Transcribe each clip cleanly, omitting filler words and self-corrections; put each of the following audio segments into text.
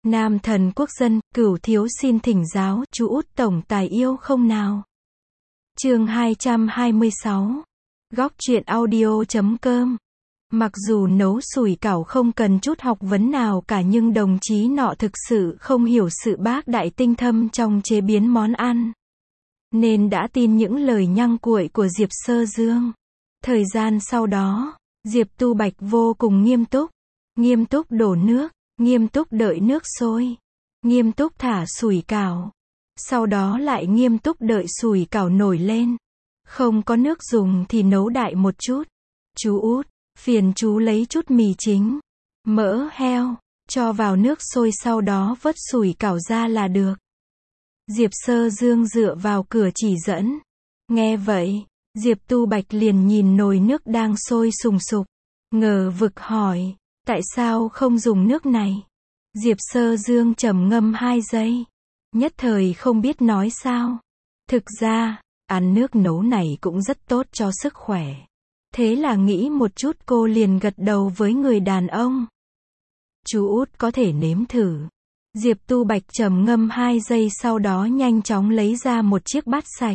Nam thần quốc dân, Cửu thiếu xin thỉnh giáo, chú út tổng tài yêu không nào? Chương 226. Góc truyện audio.com. Mặc dù nấu sủi cảo không cần chút học vấn nào cả nhưng đồng chí nọ thực sự không hiểu sự bác đại tinh thâm trong chế biến món ăn, nên đã tin những lời nhăng cuội của Diệp Sơ Dương. Thời gian sau đó, Diệp Tu Bạch vô cùng nghiêm túc đổ nước, nghiêm túc đợi nước sôi, nghiêm túc thả sủi cảo, sau đó lại nghiêm túc đợi sủi cảo nổi lên. Không có nước dùng thì nấu đại một chút. Chú út, phiền chú lấy chút mì chính, mỡ heo, cho vào nước sôi sau đó vớt sủi cảo ra là được. Diệp Sơ Dương dựa vào cửa chỉ dẫn. Nghe vậy, Diệp Tu Bạch liền nhìn nồi nước đang sôi sùng sục, ngờ vực hỏi, tại sao không dùng nước này? Diệp Sơ Dương trầm ngâm 2 giây, nhất thời không biết nói sao. Thực ra, ăn nước nấu này cũng rất tốt cho sức khỏe. Thế là nghĩ một chút cô liền gật đầu với người đàn ông. Chú út có thể nếm thử. Diệp Tu Bạch trầm ngâm 2 giây sau đó nhanh chóng lấy ra một chiếc bát sạch.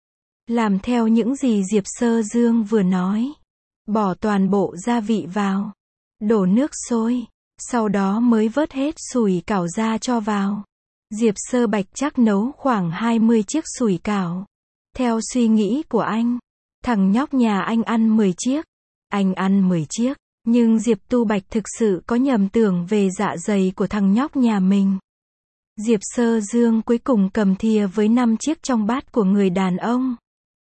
Làm theo những gì Diệp Sơ Dương vừa nói. Bỏ toàn bộ gia vị vào. Đổ nước sôi. Sau đó mới vớt hết sủi cảo ra cho vào. Diệp Sơ Bạch chắc nấu khoảng 20 chiếc sủi cảo. Theo suy nghĩ của anh, thằng nhóc nhà anh ăn 10 chiếc. Anh ăn 10 chiếc. Nhưng Diệp Tu Bạch thực sự có nhầm tưởng về dạ dày của thằng nhóc nhà mình. Diệp Sơ Dương cuối cùng cầm thìa với 5 chiếc trong bát của người đàn ông.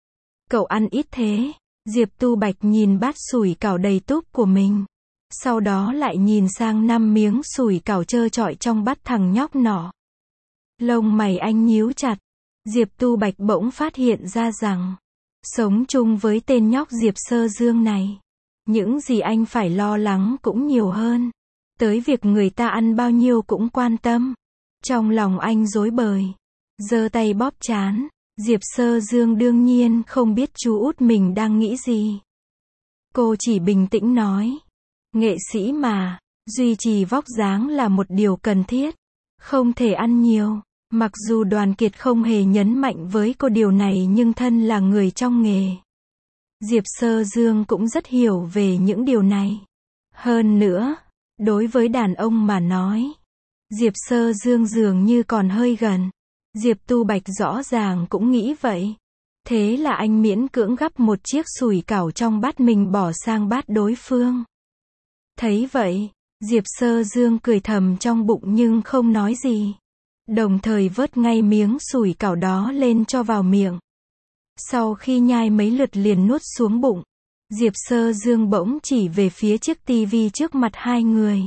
Cậu ăn ít thế. Diệp Tu Bạch nhìn bát sủi cảo đầy túp của mình. Sau đó lại nhìn sang 5 miếng sủi cảo trơ trọi trong bát thằng nhóc nọ. Lông mày anh nhíu chặt. Diệp Tu Bạch bỗng phát hiện ra rằng, sống chung với tên nhóc Diệp Sơ Dương này, những gì anh phải lo lắng cũng nhiều hơn. Tới việc người ta ăn bao nhiêu cũng quan tâm. Trong lòng anh rối bời, giơ tay bóp trán. Diệp Sơ Dương đương nhiên không biết chú út mình đang nghĩ gì. Cô chỉ bình tĩnh nói, nghệ sĩ mà, duy trì vóc dáng là một điều cần thiết. Không thể ăn nhiều. Mặc dù Đoàn Kiệt không hề nhấn mạnh với cô điều này nhưng thân là người trong nghề, Diệp Sơ Dương cũng rất hiểu về những điều này. Hơn nữa, đối với đàn ông mà nói, Diệp Sơ Dương dường như còn hơi gần. Diệp Tu Bạch rõ ràng cũng nghĩ vậy. Thế là anh miễn cưỡng gắp một chiếc sủi cảo trong bát mình bỏ sang bát đối phương. Thấy vậy, Diệp Sơ Dương cười thầm trong bụng nhưng không nói gì. Đồng thời vớt ngay miếng sủi cảo đó lên cho vào miệng. Sau khi nhai mấy lượt liền nuốt xuống bụng. Diệp Sơ Dương bỗng chỉ về phía chiếc tivi trước mặt hai người.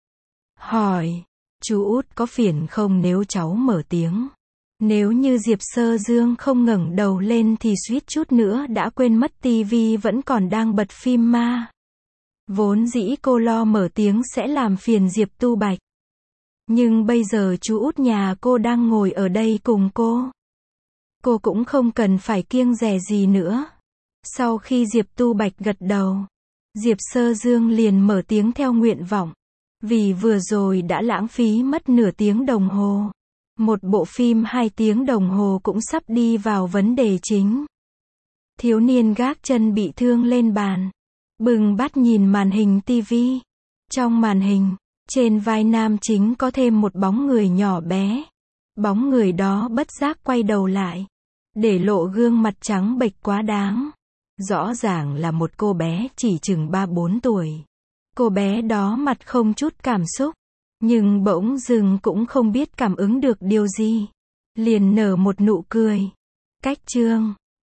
Hỏi, chú út có phiền không nếu cháu mở tiếng? Nếu như Diệp Sơ Dương không ngẩng đầu lên thì suýt chút nữa đã quên mất tivi vẫn còn đang bật phim ma. Vốn dĩ cô lo mở tiếng sẽ làm phiền Diệp Tu Bạch. Nhưng bây giờ chú út nhà cô đang ngồi ở đây cùng cô. Cô cũng không cần phải kiêng dè gì nữa. Sau khi Diệp Tu Bạch gật đầu, Diệp Sơ Dương liền mở tiếng theo nguyện vọng. Vì vừa rồi đã lãng phí mất nửa tiếng đồng hồ. Một bộ phim 2 tiếng đồng hồ cũng sắp đi vào vấn đề chính. Thiếu niên gác chân bị thương lên bàn, bừng bát nhìn màn hình tivi. Trong màn hình, trên vai nam chính có thêm một bóng người nhỏ bé. Bóng người đó bất giác quay đầu lại, để lộ gương mặt trắng bệch quá đáng. Rõ ràng là một cô bé chỉ chừng 3-4 tuổi. Cô bé đó mặt không chút cảm xúc, nhưng bỗng dưng cũng không biết cảm ứng được điều gì. Liền nở một nụ cười. Cách chương